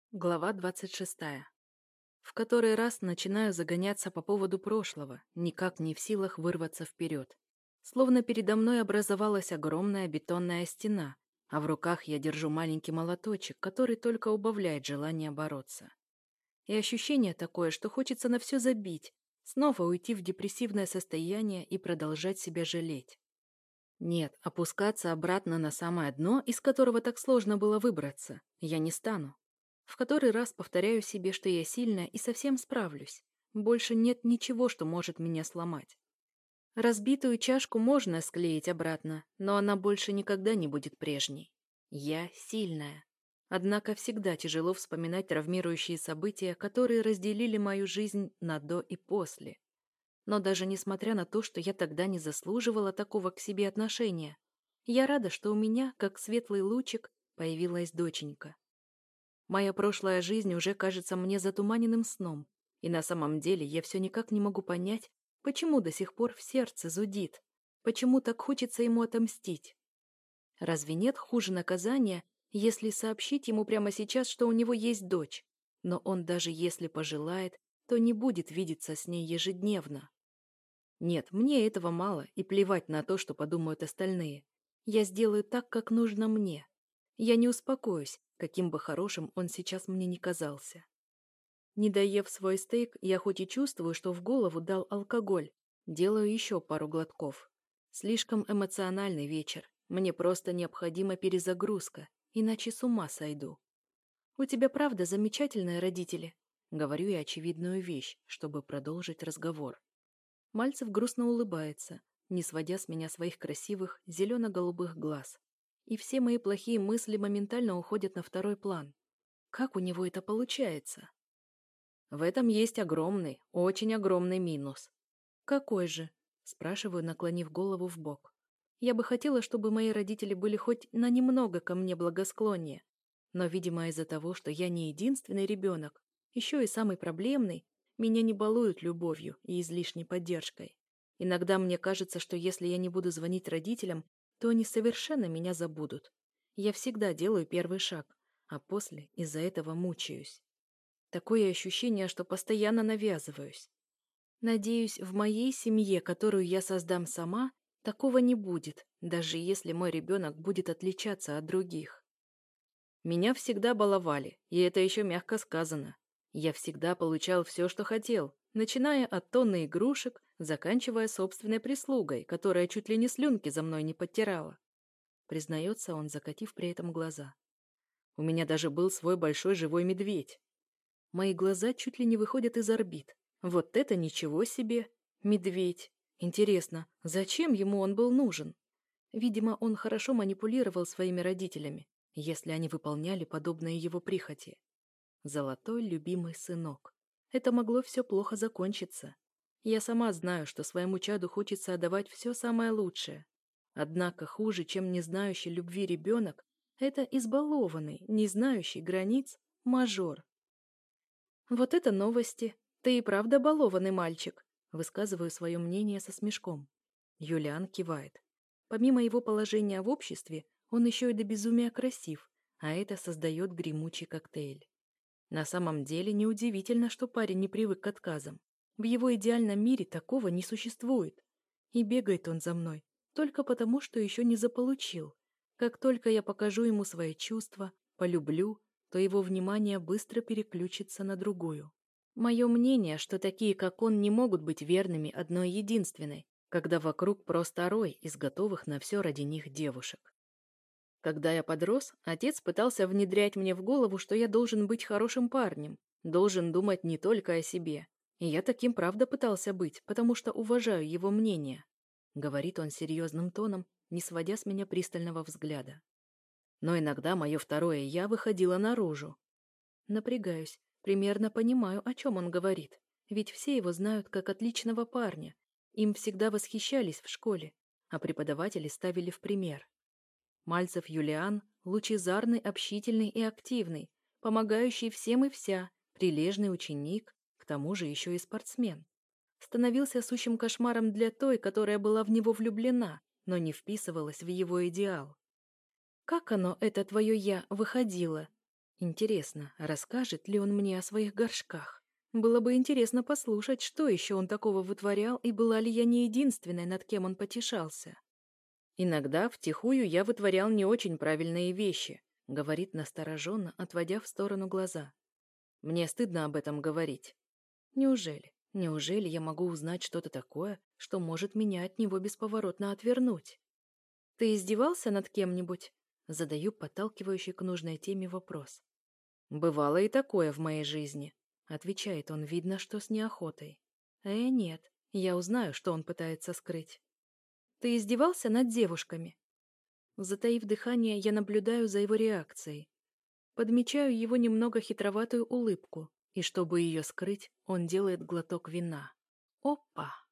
Глава 26. В который раз начинаю загоняться по поводу прошлого, никак не в силах вырваться вперед. Словно передо мной образовалась огромная бетонная стена, а в руках я держу маленький молоточек, который только убавляет желание бороться. И ощущение такое, что хочется на все забить, снова уйти в депрессивное состояние и продолжать себя жалеть. Нет, опускаться обратно на самое дно, из которого так сложно было выбраться, я не стану. В который раз повторяю себе, что я сильная и совсем справлюсь. Больше нет ничего, что может меня сломать. Разбитую чашку можно склеить обратно, но она больше никогда не будет прежней. Я сильная. Однако всегда тяжело вспоминать травмирующие события, которые разделили мою жизнь на до и после. Но даже несмотря на то, что я тогда не заслуживала такого к себе отношения, я рада, что у меня, как светлый лучик, появилась доченька. Моя прошлая жизнь уже кажется мне затуманенным сном, и на самом деле я все никак не могу понять, почему до сих пор в сердце зудит, почему так хочется ему отомстить. Разве нет хуже наказания, если сообщить ему прямо сейчас, что у него есть дочь, но он даже если пожелает, то не будет видеться с ней ежедневно? Нет, мне этого мало, и плевать на то, что подумают остальные. Я сделаю так, как нужно мне. Я не успокоюсь, каким бы хорошим он сейчас мне не казался. Не доев свой стейк, я хоть и чувствую, что в голову дал алкоголь, делаю еще пару глотков. Слишком эмоциональный вечер. Мне просто необходима перезагрузка, иначе с ума сойду. «У тебя правда замечательные родители?» Говорю я очевидную вещь, чтобы продолжить разговор. Мальцев грустно улыбается, не сводя с меня своих красивых зелено-голубых глаз. И все мои плохие мысли моментально уходят на второй план. Как у него это получается? В этом есть огромный, очень огромный минус. Какой же? Спрашиваю, наклонив голову в бок. Я бы хотела, чтобы мои родители были хоть на немного ко мне благосклоннее. Но, видимо, из-за того, что я не единственный ребенок, еще и самый проблемный, меня не балуют любовью и излишней поддержкой. Иногда мне кажется, что если я не буду звонить родителям, то они совершенно меня забудут. Я всегда делаю первый шаг, а после из-за этого мучаюсь. Такое ощущение, что постоянно навязываюсь. Надеюсь, в моей семье, которую я создам сама, такого не будет, даже если мой ребенок будет отличаться от других. Меня всегда баловали, и это еще мягко сказано. Я всегда получал все, что хотел, начиная от тонны игрушек, заканчивая собственной прислугой, которая чуть ли не слюнки за мной не подтирала. Признается он, закатив при этом глаза. У меня даже был свой большой живой медведь. Мои глаза чуть ли не выходят из орбит. Вот это ничего себе! Медведь! Интересно, зачем ему он был нужен? Видимо, он хорошо манипулировал своими родителями, если они выполняли подобные его прихоти. Золотой любимый сынок. Это могло все плохо закончиться. Я сама знаю, что своему чаду хочется отдавать все самое лучшее. Однако хуже, чем не знающий любви ребенок, это избалованный, не знающий границ мажор. «Вот это новости! Ты и правда балованный мальчик!» Высказываю свое мнение со смешком. Юлиан кивает. Помимо его положения в обществе, он еще и до безумия красив, а это создает гремучий коктейль. На самом деле неудивительно, что парень не привык к отказам. В его идеальном мире такого не существует. И бегает он за мной только потому, что еще не заполучил. Как только я покажу ему свои чувства, полюблю, то его внимание быстро переключится на другую. Мое мнение, что такие, как он, не могут быть верными одной единственной, когда вокруг просто рой из готовых на все ради них девушек. Когда я подрос, отец пытался внедрять мне в голову, что я должен быть хорошим парнем, должен думать не только о себе. И я таким правда пытался быть, потому что уважаю его мнение. Говорит он серьезным тоном, не сводя с меня пристального взгляда. Но иногда мое второе «я» выходило наружу. Напрягаюсь, примерно понимаю, о чем он говорит, ведь все его знают как отличного парня. Им всегда восхищались в школе, а преподаватели ставили в пример. Мальцев Юлиан – лучезарный, общительный и активный, помогающий всем и вся, прилежный ученик, к тому же еще и спортсмен. Становился сущим кошмаром для той, которая была в него влюблена, но не вписывалась в его идеал. «Как оно, это твое «я», выходило?» Интересно, расскажет ли он мне о своих горшках? Было бы интересно послушать, что еще он такого вытворял, и была ли я не единственной, над кем он потешался. Иногда втихую я вытворял не очень правильные вещи, говорит настороженно, отводя в сторону глаза. Мне стыдно об этом говорить. Неужели? Неужели я могу узнать что-то такое, что может меня от него бесповоротно отвернуть? Ты издевался над кем-нибудь? Задаю подталкивающий к нужной теме вопрос. Бывало и такое в моей жизни, отвечает он, видно, что с неохотой. Нет, я узнаю, что он пытается скрыть. Ты издевался над девушками? Затаив дыхание, я наблюдаю за его реакцией. Подмечаю его немного хитроватую улыбку, и чтобы ее скрыть, он делает глоток вина. Опа!